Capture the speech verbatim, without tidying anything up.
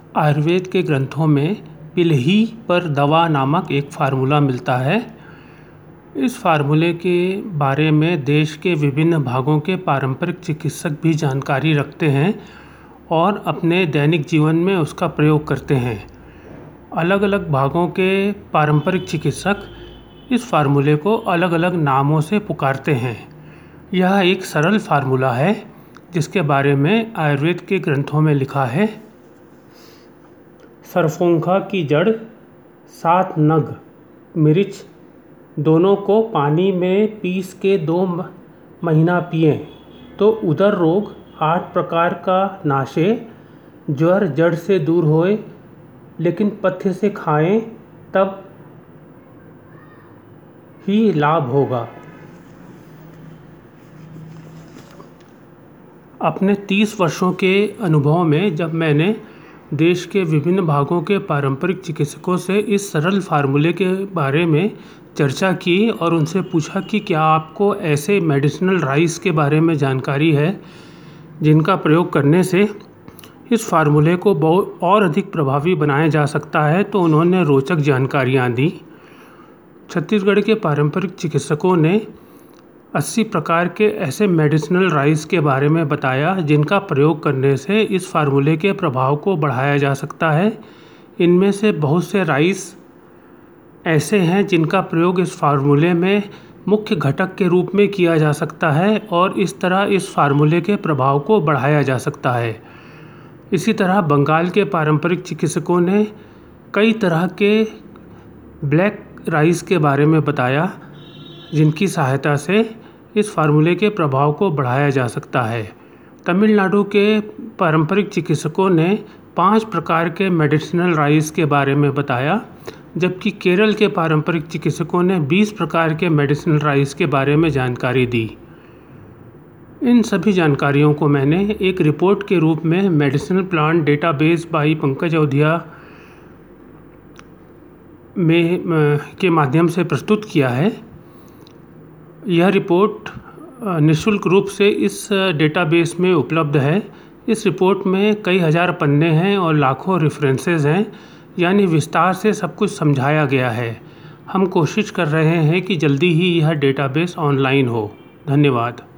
आयुर्वेद के ग्रंथों में पिलही पर दवा नामक एक फार्मूला मिलता है। इस फार्मूले के बारे में देश के विभिन्न भागों के पारंपरिक चिकित्सक भी जानकारी रखते हैं और अपने दैनिक जीवन में उसका प्रयोग करते हैं। अलग अलग भागों के पारंपरिक चिकित्सक इस फार्मूले को अलग अलग नामों से पुकारते हैं। यह एक सरल फार्मूला है जिसके बारे में आयुर्वेद के ग्रंथों में लिखा है। सरसोंखा की जड़, सात नग मिर्च दोनों को पानी में पीस के दो महीना पिएं तो उदर रोग आठ प्रकार का नाशे, ज्वर जड़ से दूर होए, लेकिन पथ्य से खाएं तब ही लाभ होगा। अपने तीस वर्षों के अनुभव में जब मैंने देश के विभिन्न भागों के पारंपरिक चिकित्सकों से इस सरल फार्मूले के बारे में चर्चा की और उनसे पूछा कि क्या आपको ऐसे मेडिसिनल राइस के बारे में जानकारी है जिनका प्रयोग करने से इस फार्मूले को बहुत और अधिक प्रभावी बनाया जा सकता है, तो उन्होंने रोचक जानकारियाँ दी। छत्तीसगढ़ के पारंपरिक चिकित्सकों ने अस्सी प्रकार के ऐसे मेडिसिनल राइस के बारे में बताया जिनका प्रयोग करने से इस फार्मूले के प्रभाव को बढ़ाया जा सकता है। इनमें से बहुत से राइस ऐसे हैं जिनका प्रयोग इस फार्मूले में मुख्य घटक के रूप में किया जा सकता है और इस तरह इस फार्मूले के प्रभाव को बढ़ाया जा सकता है। इसी तरह बंगाल के पारंपरिक चिकित्सकों ने कई तरह के ब्लैक राइस के बारे में बताया जिनकी सहायता से इस फार्मूले के प्रभाव को बढ़ाया जा सकता है। तमिलनाडु के पारंपरिक चिकित्सकों ने पांच प्रकार के मेडिसिनल राइस के बारे में बताया, जबकि केरल के पारंपरिक चिकित्सकों ने बीस प्रकार के मेडिसिनल राइस के बारे में जानकारी दी। इन सभी जानकारियों को मैंने एक रिपोर्ट के रूप में medicinal plant database by Pankaj Awadhiya में के माध्यम से प्रस्तुत किया है। यह रिपोर्ट निःशुल्क रूप से इस डेटाबेस में उपलब्ध है। इस रिपोर्ट में कई हज़ार पन्ने हैं और लाखों रेफरेंसेस हैं, यानी विस्तार से सब कुछ समझाया गया है। हम कोशिश कर रहे हैं कि जल्दी ही यह डेटाबेस ऑनलाइन हो। धन्यवाद।